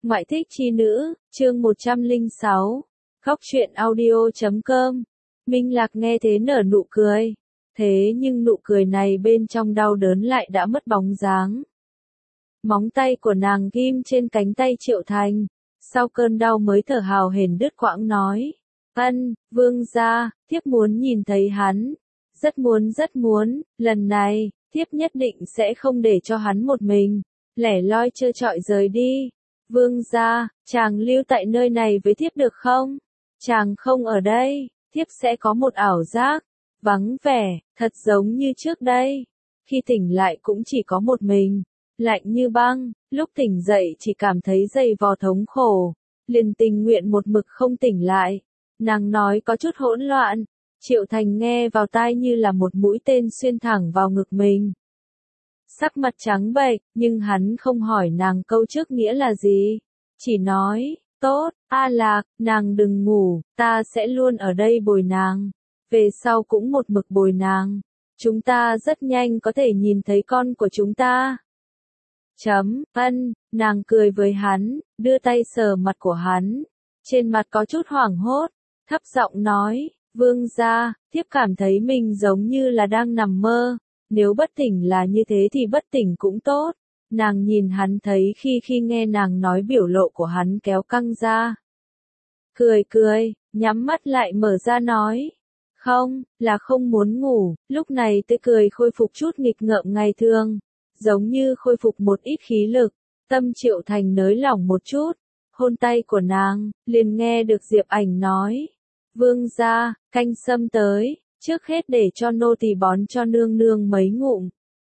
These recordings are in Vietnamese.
Ngoại thích chi nữ, chương 106. Khóc truyện audio.com. Minh Lạc nghe thế nở nụ cười. Thế nhưng nụ cười này bên trong đau đớn lại đã mất bóng dáng. Móng tay của nàng ghim trên cánh tay Triệu Thành. Sau cơn đau mới thở hào hển đứt quãng nói. Vương gia, thiếp muốn nhìn thấy hắn. Rất muốn, lần này, thiếp nhất định sẽ không để cho hắn một mình lẻ loi trơ trọi rời đi. Vương gia, chàng lưu tại nơi này với thiếp được không? Chàng không ở đây, thiếp sẽ có một ảo giác, vắng vẻ, thật giống như trước đây. Khi tỉnh lại cũng chỉ có một mình, lạnh như băng, lúc tỉnh dậy chỉ cảm thấy dày vò thống khổ, liền tình nguyện một mực không tỉnh lại. Nàng nói có chút hỗn loạn, Triệu Thành nghe vào tai như là một mũi tên xuyên thẳng vào ngực mình. Sắc mặt trắng bệch, nhưng hắn không hỏi nàng câu trước nghĩa là gì. Chỉ nói, tốt, A Lạc, nàng đừng ngủ, ta sẽ luôn ở đây bồi nàng. Về sau cũng một mực bồi nàng. Chúng ta rất nhanh có thể nhìn thấy con của chúng ta. Nàng cười với hắn, đưa tay sờ mặt của hắn. Trên mặt có chút hoảng hốt, thấp giọng nói, vương gia, thiếp cảm thấy mình giống như là đang nằm mơ. Nếu bất tỉnh là như thế thì bất tỉnh cũng tốt. Nàng nhìn hắn thấy khi nghe nàng nói biểu lộ của hắn kéo căng ra. Cười, nhắm mắt lại mở ra nói. Không, là không muốn ngủ, lúc này tươi cười khôi phục chút nghịch ngợm ngày thường. Giống như khôi phục một ít khí lực, tâm Triệu Thành nới lỏng một chút. Hôn tay của nàng, liền nghe được Diệp Ảnh nói. Vương gia, canh sâm tới. Trước hết để cho nô tỳ bón cho nương nương mấy ngụm.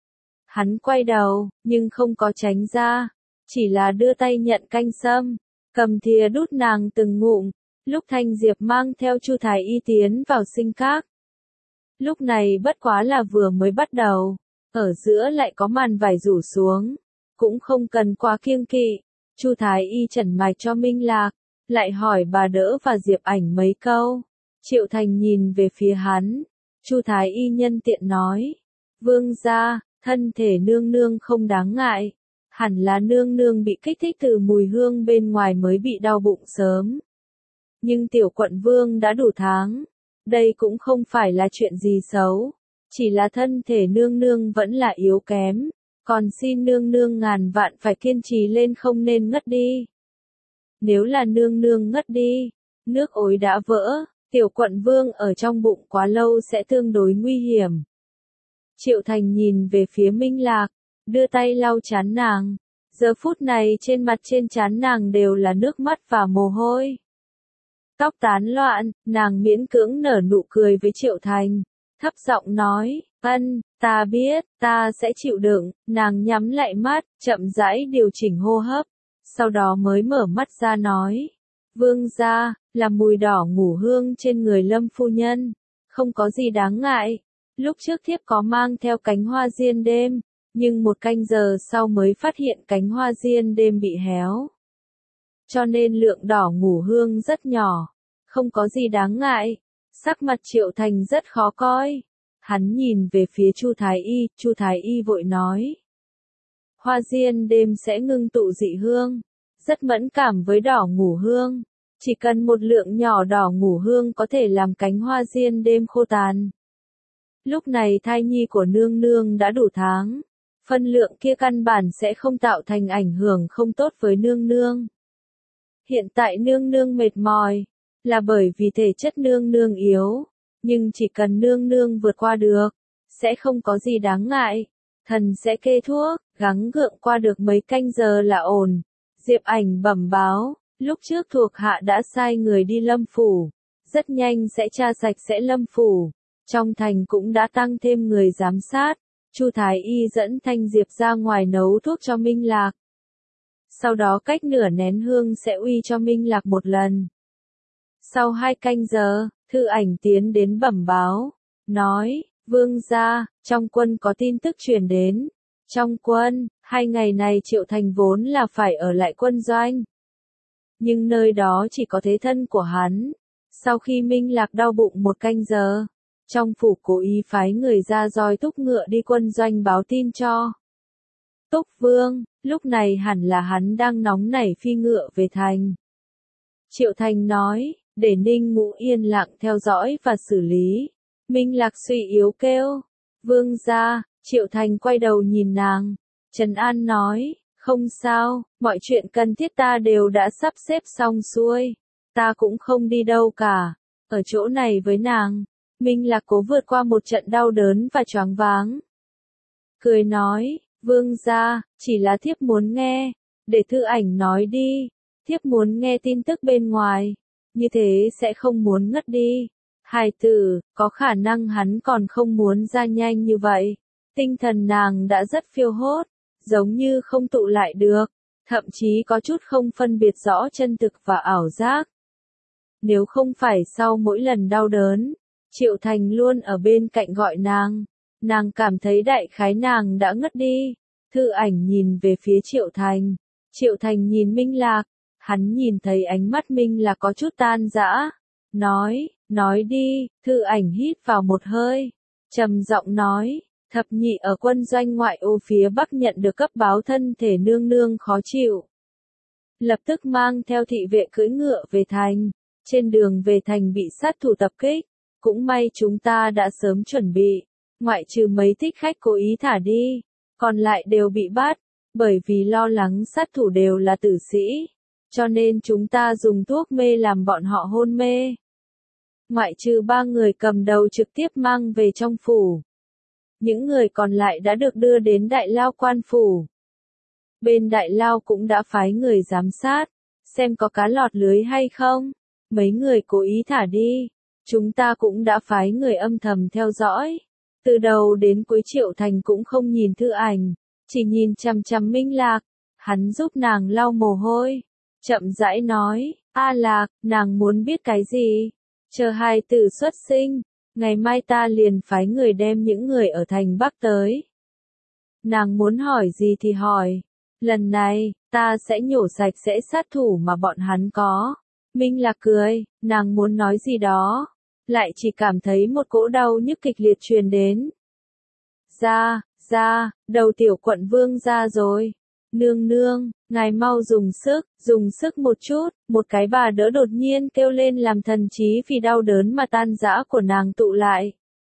Hắn quay đầu, nhưng không có tránh ra, chỉ là đưa tay nhận canh sâm, cầm thìa đút nàng từng ngụm. Lúc Thanh Diệp mang theo Chu Thái Y tiến vào sinh các. Lúc này bất quá là vừa mới bắt đầu, ở giữa lại có màn vải rủ xuống, cũng không cần quá kiêng kỵ. Chu Thái Y chẩn mạch cho Minh Lạc, lại hỏi bà đỡ và Diệp Ảnh mấy câu. Triệu Thành nhìn về phía hắn, Chu Thái Y nhân tiện nói, vương gia, thân thể nương nương không đáng ngại, hẳn là nương nương bị kích thích từ mùi hương bên ngoài mới bị đau bụng sớm. Nhưng tiểu quận vương đã đủ tháng, đây cũng không phải là chuyện gì xấu, chỉ là thân thể nương nương vẫn là yếu kém, còn xin nương nương ngàn vạn phải kiên trì lên không nên ngất đi. Nếu là nương nương ngất đi, nước ối đã vỡ. Tiểu quận vương ở trong bụng quá lâu sẽ tương đối nguy hiểm. Triệu Thành nhìn về phía Minh Lạc, đưa tay lau trán nàng. Giờ phút này trên mặt trên trán nàng đều là nước mắt và mồ hôi. Tóc tán loạn, nàng miễn cưỡng nở nụ cười với Triệu Thành. Thấp giọng nói, ta biết, ta sẽ chịu đựng. Nàng nhắm lại mắt, chậm rãi điều chỉnh hô hấp. Sau đó mới mở mắt ra nói. Vương gia, là mùi đỏ ngủ hương trên người Lâm phu nhân, không có gì đáng ngại. Lúc trước thiếp có mang theo cánh hoa diên đêm, nhưng một canh giờ sau mới phát hiện cánh hoa diên đêm bị héo. Cho nên lượng đỏ ngủ hương rất nhỏ, không có gì đáng ngại. Sắc mặt Triệu Thành rất khó coi. Hắn nhìn về phía Chu Thái Y vội nói. Hoa diên đêm sẽ ngưng tụ dị hương, rất mẫn cảm với đỏ ngủ hương. Chỉ cần một lượng nhỏ đỏ ngủ hương có thể làm cánh hoa diên đêm khô tàn. Lúc này thai nhi của nương nương đã đủ tháng. Phân lượng kia căn bản sẽ không tạo thành ảnh hưởng không tốt với nương nương. Hiện tại nương nương mệt mỏi, là bởi vì thể chất nương nương yếu. Nhưng chỉ cần nương nương vượt qua được, sẽ không có gì đáng ngại. Thần sẽ kê thuốc, gắng gượng qua được mấy canh giờ là ổn. Diệp Ảnh bẩm báo. Lúc trước thuộc hạ đã sai người đi Lâm phủ, rất nhanh sẽ tra sạch sẽ Lâm phủ. Trong thành cũng đã tăng thêm người giám sát. Chu Thái Y dẫn Thanh Diệp ra ngoài nấu thuốc cho Minh Lạc. Sau đó cách nửa nén hương sẽ uy cho Minh Lạc một lần. Sau 2 canh giờ, Thư Ảnh tiến đến bẩm báo, nói, vương gia, trong quân có tin tức truyền đến. Trong quân, 2 ngày này Triệu Thành vốn là phải ở lại quân doanh. Nhưng nơi đó chỉ có thế thân của hắn. Sau khi Minh Lạc đau bụng 1 canh giờ, trong phủ cố ý phái người ra roi thúc ngựa đi quân doanh báo tin cho. Túc Vương, lúc này hẳn là hắn đang nóng nảy phi ngựa về thành. Triệu Thành nói, để Ninh Ngũ yên lặng theo dõi và xử lý. Minh Lạc suy yếu kêu, Vương gia. Triệu Thành quay đầu nhìn nàng, trấn an nói, không sao, mọi chuyện cần thiết ta đều đã sắp xếp xong xuôi, ta cũng không đi đâu cả, ở chỗ này với nàng. Minh Lạc cố vượt qua một trận đau đớn và choáng váng. Cười nói, Vương gia, chỉ là thiếp muốn nghe, để Thư Ảnh nói đi, thiếp muốn nghe tin tức bên ngoài, như thế sẽ không muốn ngất đi. Hài tử, có khả năng hắn còn không muốn ra nhanh như vậy. Tinh thần nàng đã rất phiêu hốt, giống như không tụ lại được, thậm chí có chút không phân biệt rõ chân thực và ảo giác. Nếu không phải sau mỗi lần đau đớn, Triệu Thành luôn ở bên cạnh gọi nàng cảm thấy đại khái nàng đã ngất đi. Thư Ảnh nhìn về phía Triệu Thành nhìn Minh Lạc, hắn nhìn thấy ánh mắt Minh Lạc có chút tan rã, nói đi. Thư Ảnh hít vào một hơi, trầm giọng nói, thập nhị ở quân doanh ngoại ô phía Bắc nhận được cấp báo thân thể nương nương khó chịu. Lập tức mang theo thị vệ cưỡi ngựa về thành, trên đường về thành bị sát thủ tập kích, cũng may chúng ta đã sớm chuẩn bị, ngoại trừ mấy thích khách cố ý thả đi, còn lại đều bị bắt, bởi vì lo lắng sát thủ đều là tử sĩ, cho nên chúng ta dùng thuốc mê làm bọn họ hôn mê. Ngoại trừ 3 người cầm đầu trực tiếp mang về trong phủ. Những người còn lại đã được đưa đến Đại Lao quan phủ. Bên Đại Lao cũng đã phái người giám sát, xem có cá lọt lưới hay không. Mấy người cố ý thả đi, chúng ta cũng đã phái người âm thầm theo dõi. Từ đầu đến cuối Triệu Thành cũng không nhìn Thư Ảnh, chỉ nhìn chằm chằm Minh Lạc. Hắn giúp nàng lau mồ hôi, chậm rãi nói, A Lạc, nàng muốn biết cái gì? Chờ hài tử xuất sinh, ngày mai ta liền phái người đem những người ở thành Bắc tới. Nàng muốn hỏi gì thì hỏi. Lần này, ta sẽ nhổ sạch sẽ sát thủ mà bọn hắn có. Minh Lạc cười, nàng muốn nói gì đó, lại chỉ cảm thấy một cỗ đau nhức kịch liệt truyền đến. Đầu tiểu quận vương ra rồi. Nương nương, ngài mau dùng sức một chút. Một cái bà đỡ đột nhiên kêu lên làm thần trí vì đau đớn mà tan rã của nàng tụ lại.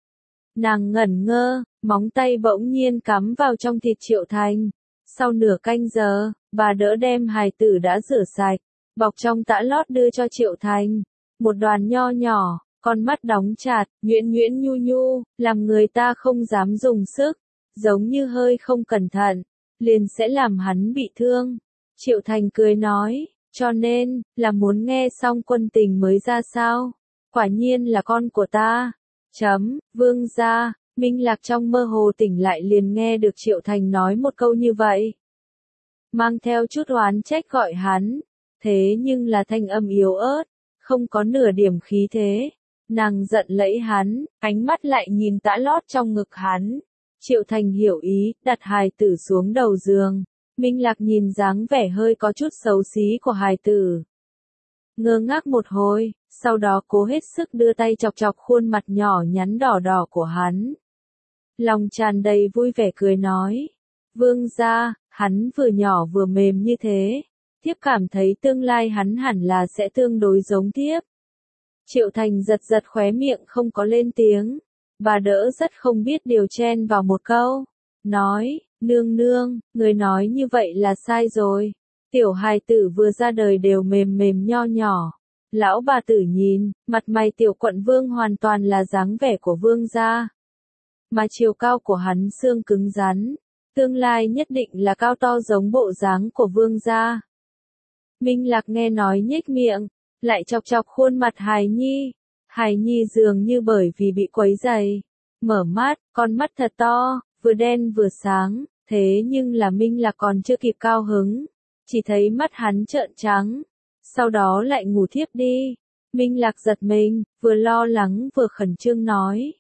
Nàng ngẩn ngơ, móng tay bỗng nhiên cắm vào trong thịt Triệu Thành. Sau nửa canh giờ, bà đỡ đem hài tử đã rửa sạch, bọc trong tã lót đưa cho Triệu Thành. Một đoàn nho nhỏ, con mắt đóng chặt, nhuyễn nhuyễn nhu nhu, làm người ta không dám dùng sức, giống như hơi không cẩn thận, liền sẽ làm hắn bị thương. Triệu Thành cười nói, cho nên, là muốn nghe xong quân tình mới ra sao? Quả nhiên là con của ta. Vương gia. Minh Lạc trong mơ hồ tỉnh lại liền nghe được Triệu Thành nói một câu như vậy. Mang theo chút oán trách gọi hắn, thế nhưng là thanh âm yếu ớt, không có nửa điểm khí thế. Nàng giận lẫy hắn, ánh mắt lại nhìn tã lót trong ngực hắn. Triệu Thành hiểu ý, đặt hài tử xuống đầu giường. Minh Lạc nhìn dáng vẻ hơi có chút xấu xí của hài tử. Ngơ ngác một hồi, sau đó cố hết sức đưa tay chọc chọc khuôn mặt nhỏ nhắn đỏ đỏ của hắn. Lòng tràn đầy vui vẻ cười nói. Vương gia, hắn vừa nhỏ vừa mềm như thế. Thiếp cảm thấy tương lai hắn hẳn là sẽ tương đối giống thiếp. Triệu Thành giật giật khóe miệng không có lên tiếng. Bà đỡ rất không biết điều chen vào một câu. Nói, nương nương, người nói như vậy là sai rồi. Tiểu hài tử vừa ra đời đều mềm mềm nho nhỏ. Lão bà tử nhìn, mặt mày tiểu quận vương hoàn toàn là dáng vẻ của vương gia. Mà chiều cao của hắn xương cứng rắn. Tương lai nhất định là cao to giống bộ dáng của vương gia. Minh Lạc nghe nói nhếch miệng, lại chọc chọc khuôn mặt hài nhi. Hài nhi dường như bởi vì bị quấy rầy, mở mắt, con mắt thật to, vừa đen vừa sáng, thế nhưng là Minh Lạc còn chưa kịp cao hứng, chỉ thấy mắt hắn trợn trắng, sau đó lại ngủ thiếp đi. Minh Lạc giật mình, vừa lo lắng vừa khẩn trương nói,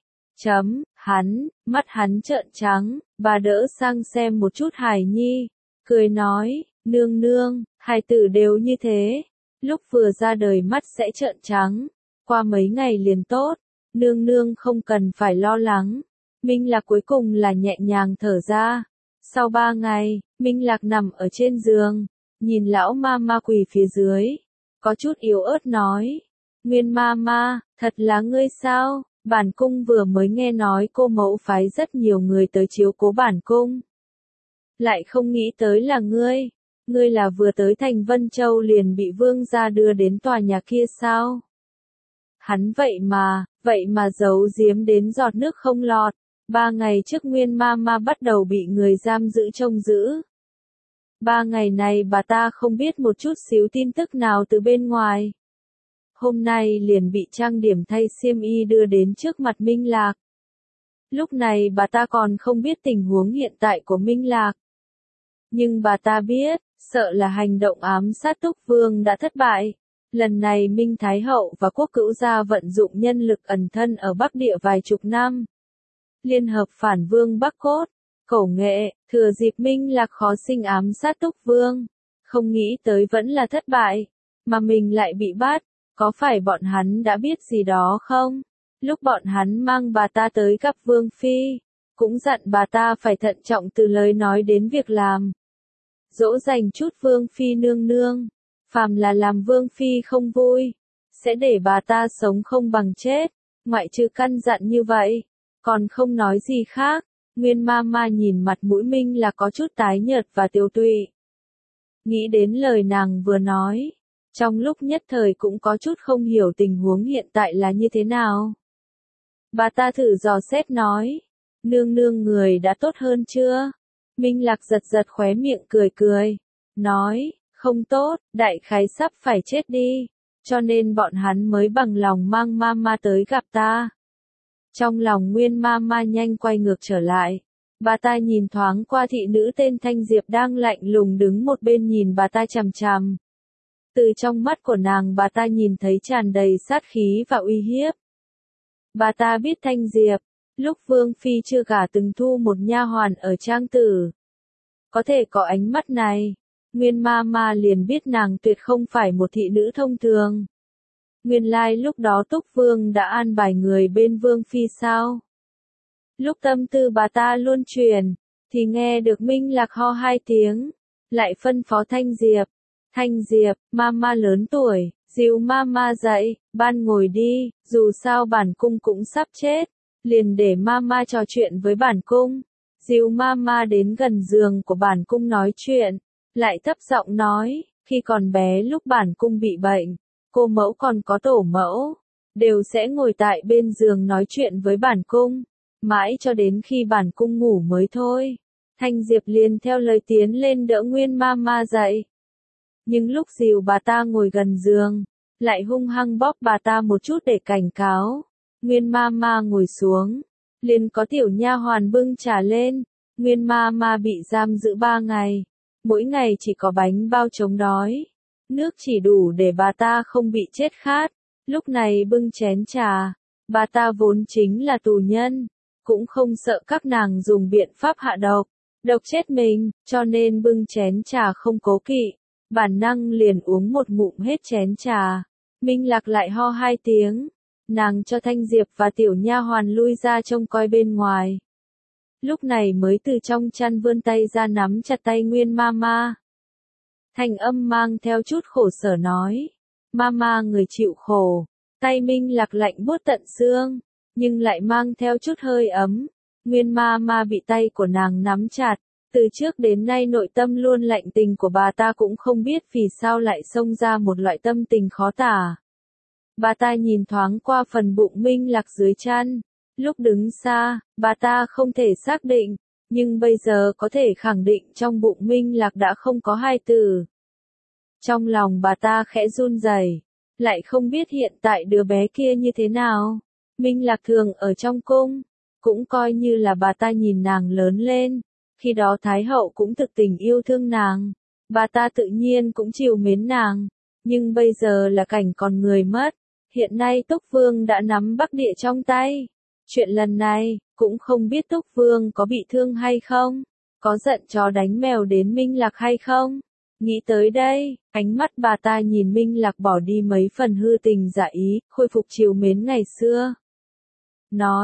mắt hắn trợn trắng, bà đỡ sang xem một chút hài nhi, cười nói, nương nương, hài tử đều như thế, lúc vừa ra đời mắt sẽ trợn trắng. Qua mấy ngày liền tốt, nương nương không cần phải lo lắng. Minh Lạc cuối cùng là nhẹ nhàng thở ra. Sau 3 ngày, Minh Lạc nằm ở trên giường, nhìn lão ma ma quỳ phía dưới, có chút yếu ớt nói. Nguyên ma ma, thật là ngươi sao? Bản cung vừa mới nghe nói cô mẫu phái rất nhiều người tới chiếu cố bản cung. Lại không nghĩ tới là ngươi. Ngươi là vừa tới thành Vân Châu liền bị vương gia đưa đến tòa nhà kia sao? Hắn vậy mà giấu giếm đến giọt nước không lọt. 3 ngày trước Nguyên ma ma bắt đầu bị người giam giữ trông giữ. 3 ngày này bà ta không biết một chút xíu tin tức nào từ bên ngoài. Hôm nay liền bị trang điểm thay xiêm y đưa đến trước mặt Minh Lạc. Lúc này bà ta còn không biết tình huống hiện tại của Minh Lạc. Nhưng bà ta biết, sợ là hành động ám sát Túc Vương đã thất bại. Lần này Minh Thái Hậu và Quốc Cữu gia vận dụng nhân lực ẩn thân ở Bắc Địa vài chục năm. Liên hợp phản Vương Bắc Cốt, Cẩu Nghệ, thừa dịp Minh Lạc khó sinh ám sát Túc Vương. Không nghĩ tới vẫn là thất bại, mà mình lại bị bắt. Có phải bọn hắn đã biết gì đó không? Lúc bọn hắn mang bà ta tới gặp Vương Phi, cũng dặn bà ta phải thận trọng từ lời nói đến việc làm. Dỗ dành chút Vương Phi nương nương, phàm là làm Vương Phi không vui, sẽ để bà ta sống không bằng chết, ngoại trừ căn dặn như vậy, còn không nói gì khác. Nguyên ma ma nhìn mặt mũi Minh là có chút tái nhợt và tiều tụy. Nghĩ đến lời nàng vừa nói, trong lúc nhất thời cũng có chút không hiểu tình huống hiện tại là như thế nào. Bà ta thử dò xét nói, nương nương người đã tốt hơn chưa? Minh Lạc giật giật khóe miệng cười cười, nói, không tốt, đại khái sắp phải chết đi, cho nên bọn hắn mới bằng lòng mang mama tới gặp ta. Trong lòng Nguyên ma ma nhanh quay ngược trở lại, bà ta nhìn thoáng qua thị nữ tên Thanh Diệp đang lạnh lùng đứng một bên nhìn bà ta chằm chằm. Từ trong mắt của nàng bà ta nhìn thấy tràn đầy sát khí và uy hiếp. Bà ta biết Thanh Diệp, lúc Vương Phi chưa gả từng thu một nha hoàn ở trang tử. Có thể có ánh mắt này, Nguyên ma ma liền biết nàng tuyệt không phải một thị nữ thông thường. Nguyên lai lúc đó Túc Vương đã an bài người bên Vương Phi sao? Lúc tâm tư bà ta luôn truyền, thì nghe được Minh Lạc ho 2 tiếng, lại phân phó Thanh Diệp. Thanh Diệp, mama lớn tuổi, dìu mama dậy, ban ngồi đi, dù sao bản cung cũng sắp chết, liền để mama trò chuyện với bản cung. Dìu mama đến gần giường của bản cung nói chuyện, lại thấp giọng nói, khi còn bé lúc bản cung bị bệnh, cô mẫu còn có tổ mẫu, đều sẽ ngồi tại bên giường nói chuyện với bản cung, mãi cho đến khi bản cung ngủ mới thôi. Thanh Diệp liền theo lời tiến lên đỡ Nguyên mama dậy. Nhưng lúc dìu bà ta ngồi gần giường, lại hung hăng bóp bà ta một chút để cảnh cáo. Nguyên ma ma ngồi xuống, liền có tiểu nha hoàn bưng trà lên. Nguyên ma ma bị giam giữ 3 ngày, mỗi ngày chỉ có bánh bao chống đói, nước chỉ đủ để bà ta không bị chết khát. Lúc này bưng chén trà, bà ta vốn chính là tù nhân, cũng không sợ các nàng dùng biện pháp hạ độc, độc chết mình, cho nên bưng chén trà không cố kỵ. Bản năng liền uống một ngụm hết chén trà. Minh Lạc lại ho 2 tiếng. Nàng cho Thanh Diệp và tiểu nha hoàn lui ra trông coi bên ngoài. Lúc này mới từ trong chăn vươn tay ra nắm chặt tay Nguyên mama. Thanh âm mang theo chút khổ sở nói. Mama người chịu khổ. Tay Minh Lạc lạnh buốt tận xương, nhưng lại mang theo chút hơi ấm. Nguyên mama bị tay của nàng nắm chặt. Từ trước đến nay nội tâm luôn lạnh tình của bà ta cũng không biết vì sao lại xông ra một loại tâm tình khó tả. Bà ta nhìn thoáng qua phần bụng Minh Lạc dưới chăn. Lúc đứng xa, bà ta không thể xác định, nhưng bây giờ có thể khẳng định trong bụng Minh Lạc đã không có hài tử. Trong lòng bà ta khẽ run rẩy, lại không biết hiện tại đứa bé kia như thế nào. Minh Lạc thường ở trong cung, cũng coi như là bà ta nhìn nàng lớn lên. Khi đó Thái Hậu cũng thực tình yêu thương nàng, bà ta tự nhiên cũng chiều mến nàng, nhưng bây giờ là cảnh còn người mất, hiện nay Túc Vương đã nắm Bắc Địa trong tay. Chuyện lần này, cũng không biết Túc Vương có bị thương hay không, có giận chó đánh mèo đến Minh Lạc hay không. Nghĩ tới đây, ánh mắt bà ta nhìn Minh Lạc bỏ đi mấy phần hư tình giả ý, khôi phục chiều mến ngày xưa. Nói,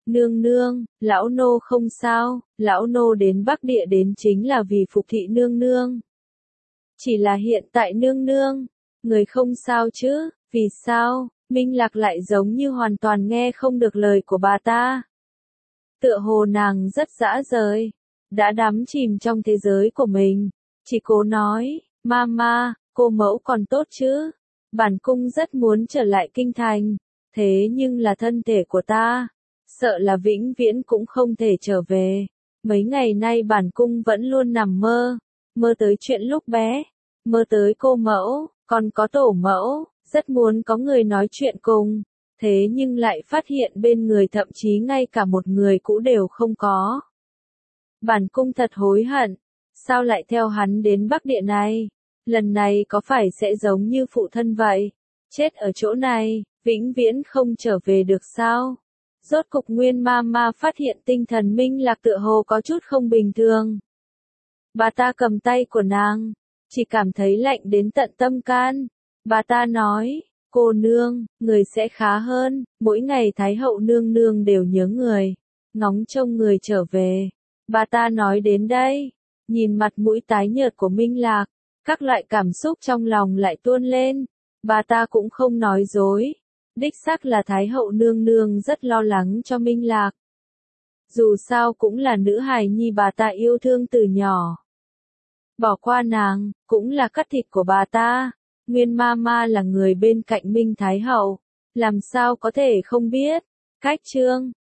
Nương nương, lão nô không sao, lão nô đến Bắc Địa đến chính là vì phục thị nương nương. Chỉ là hiện tại nương nương, người không sao chứ, vì sao, Minh Lạc lại giống như hoàn toàn nghe không được lời của bà ta. Tựa hồ nàng rất dã rời, đã đắm chìm trong thế giới của mình, chỉ cố nói, Mama, cô mẫu còn tốt chứ, bản cung rất muốn trở lại kinh thành, thế nhưng là thân thể của ta, sợ là vĩnh viễn cũng không thể trở về. Mấy ngày nay bản cung vẫn luôn nằm mơ, mơ tới chuyện lúc bé, mơ tới cô mẫu, còn có tổ mẫu, rất muốn có người nói chuyện cùng, thế nhưng lại phát hiện bên người thậm chí ngay cả một người cũ đều không có. Bản cung thật hối hận, sao lại theo hắn đến Bắc Địa này, lần này có phải sẽ giống như phụ thân vậy, chết ở chỗ này, vĩnh viễn không trở về được sao? Rốt cục Nguyên Mama phát hiện tinh thần Minh Lạc tựa hồ có chút không bình thường. Bà ta cầm tay của nàng, chỉ cảm thấy lạnh đến tận tâm can. Bà ta nói, cô nương, người sẽ khá hơn, mỗi ngày Thái hậu nương nương đều nhớ người, ngóng trông người trở về. Bà ta nói đến đây, nhìn mặt mũi tái nhợt của Minh Lạc, các loại cảm xúc trong lòng lại tuôn lên. Bà ta cũng không nói dối. Đích xác là Thái hậu nương nương rất lo lắng cho Minh Lạc. Dù sao cũng là nữ hài nhi bà ta yêu thương từ nhỏ. Bỏ qua nàng, cũng là cắt thịt của bà ta. Nguyên Mama là người bên cạnh Minh Thái hậu, làm sao có thể không biết. Cách chương